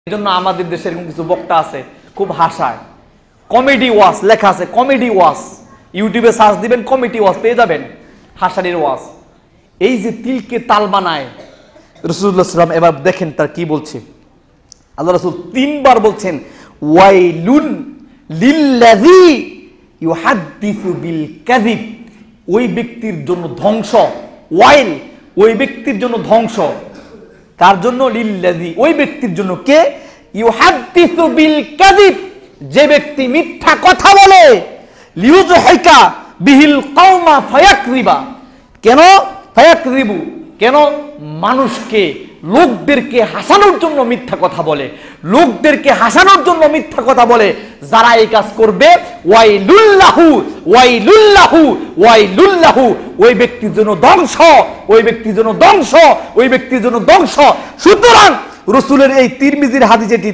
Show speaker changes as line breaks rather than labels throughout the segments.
এজন্য আমাদের দেশে এরকম কিছু বক্তা আছে খুব হাসায়, কমেডি ওয়াজ লেখা আছে, কমেডি ওয়াজ, ইউটিউবে সার্চ দিবেন কমেডি ওয়াজ পেয়ে যাবেন, হাসানির ওয়াজ। এই যে তিলকে তাল বানায় রাসূলুল্লাহ সাল্লাল্লাহু আলাইহি ওয়াসাল্লাম, এবার দেখেন তার কি বলছে। আল্লাহ রাসূল তিনবার বলছেন ওয়াইলুন লিল্লাযী ইউহাদ্দিসু বিল কাযিব, ওই ব্যক্তির জন্য ধ্বংস। ওয়াইল ওই ব্যক্তির জন্য ধ্বংস, কার জন্য? লিল্লাযী ওই ব্যক্তির জন্য, কে? ইউহাদ্দিসু বিল কাযিব, যে ব্যক্তি মিথ্যা কথা বলে, লিউযহিকা বিহিল কওমা ফায়াকযিবা, কেন? ফায়াকযিবু, কেন? মানুষকে, লোকদেরকে হাসানোর জন্য মিথ্যা কথা বলে, লোকদেরকে হাসানোর জন্য মিথ্যা কথা বলে। যারা এই কাজ করবে ওয়াইলুল্লাহু ওয়াইলুল্লাহু ওয়াইলুল্লাহু, ওই ব্যক্তির জন্য ধ্বংস, ওই ব্যক্তির জন্য ধ্বংস, ওই ব্যক্তির জন্য ধ্বংস। সুতরাং রাসূলের এই তিরমিজির হাদিস, এটির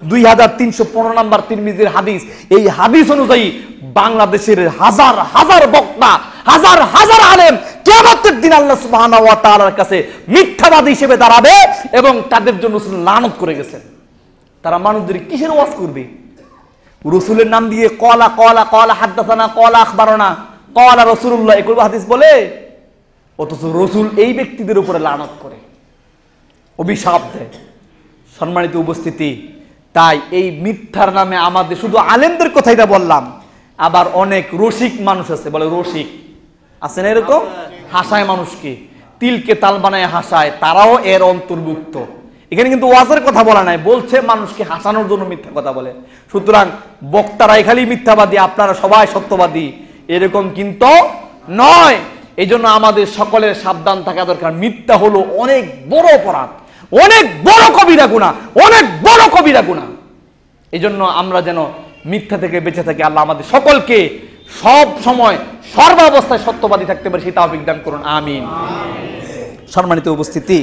2315 নম্বর তিরমিজির হাদিস, এই হাদিস অনুযায়ী বাংলাদেশের হাজার হাজার বক্তা, হাজার হাজার আলেম কিয়ামতের দিন আল্লাহ সুবহানাহু ওয়া তাআলার কাছে মিথ্যাবাদী হিসেবে দাঁড়াবে এবং তাদের জন্য রাসূল লানত করে গেছেন। তারা মানুষদের কিসের ওয়াজ করবে? রাসূলের নাম দিয়ে কলা কলা কলা হাদাসানা কলা আখবারনা কলা রাসূলুল্লাহ এগুলো হাদিস বলে, অথচ রাসূল এই ব্যক্তিদের উপরে লানত করে, অভিশাপ দেয়। সম্মানিত উপস্থিতি, তাই এই মিথ্যার নামে আমাদের, শুধু আলেমদের কথাই না বললাম, আবার অনেক রসিক মানুষ আছে, বলে রসিক আছে না এরকম, হাসায় মানুষকে, তিলকে তাল বানায় হাসায়, তারাও এর অন্তর্ভুক্ত। এখানে কিন্তু ওয়াজের কথা বলা নাই, বলছে মানুষকে হাসানোর জন্য মিথ্যা কথা বলে। সুতরাং বক্তারাই খালি মিথ্যাবাদী, আপনারা সবাই সত্যবাদী, এরকম কিন্তু নয়। এই জন্য আমাদের সকলের সাবধান থাকা দরকার। মিথ্যা হলো অনেক বড় অপরাধ, অনেক বড় কবিরা গুনাহ, অনেক বড় কবিরা গুনাহ। এই জন্য আমরা যেন মিথ্যা থেকে বেঁচে থাকি। আল্লাহ আমাদের সকলকে সব সময় সর্বাবস্থায় সত্যবাদী থাকতে পারে, সেই তৌফিক দান করুন, আমিন। সম্মানিত উপস্থিতি,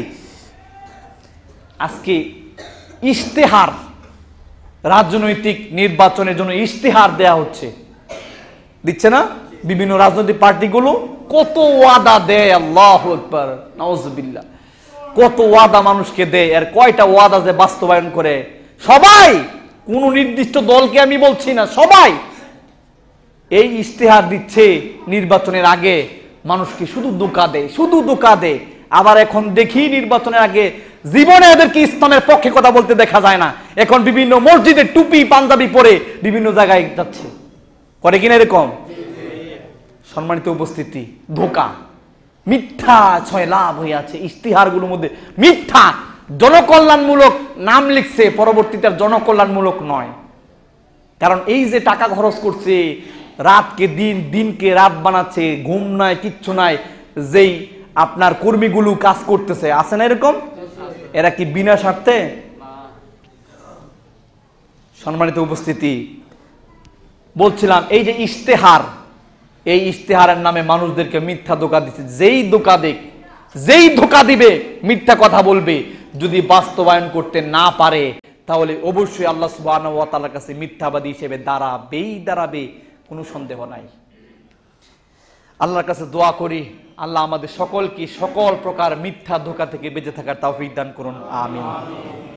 আজকে ইশতেহার, রাজনৈতিক নির্বাচনের জন্য ইশতেহার দেয়া হচ্ছে, দিচ্ছে না? বিভিন্ন রাজনৈতিক পার্টিগুলো কত ওয়াদা দেয়, আল্লাহু আকবার, নাউজুবিল্লাহ, কত ওয়াদা মানুষকে দেয়, আর কয়টা ওয়াদা যে বাস্তবায়ন করে। সবাই, কোন নির্দিষ্ট দলকে আমি বলছি না, সবাই এই ইশতেহার দিচ্ছে নির্বাচনের আগে, মানুষকে শুধু ধোঁকা দেয়, শুধু ধোঁকা দেয়। আবার এখন দেখি নির্বাচনের আগে জীবনে এদেরকে ইসলামের পক্ষে কথা বলতে দেখা যায় না। এখন বিভিন্ন মসজিদে টুপি পাঞ্জাবি পরে বিভিন্ন জায়গায় যাচ্ছে, করে কিনা এরকম? সম্মানিত উপস্থিতি, ধোঁকা, মিথ্যা ছয় লাভ হয়ে আছে ইশতেহারগুলোর মধ্যে। মিথ্যা, জনকল্যাণমূলক নাম লিখছে, পরবর্তীতে জনকল্যাণমূলক নয়। কারণ এই যে টাকা খরচ করছে, রাতকে দিন, দিনকে রাত বানাচ্ছে, ঘুম নাই, কিচ্ছু নাই, যেই আপনার কর্মীগুলো কাজ করতেছে, আছে না এরকম? এরা কি বিনা স্বার্থে? সম্মানিত উপস্থিতি, বলছিলাম এই যে ইশতেহার, এই ইশতেহারের নামে মানুষদেরকে মিথ্যা ধোঁকা দিচ্ছে। যেই ধোঁকা দিক, যেই ধোঁকা দিবে, মিথ্যা কথা বলবে, যদি বাস্তবায়ন করতে না পারে, তাহলে অবশ্যই আল্লাহ সুবহানাহু ওয়া তাআলার কাছে মিথ্যাবাদী হিসেবে দাঁড়াবে, কোনো সন্দেহ নাই। আল্লাহর কাছে দোয়া করি, আল্লাহ আমাদের সকলকে সকল প্রকার মিথ্যা ধোঁকা থেকে বেঁচে থাকার তৌফিক দান করুন, আমিন।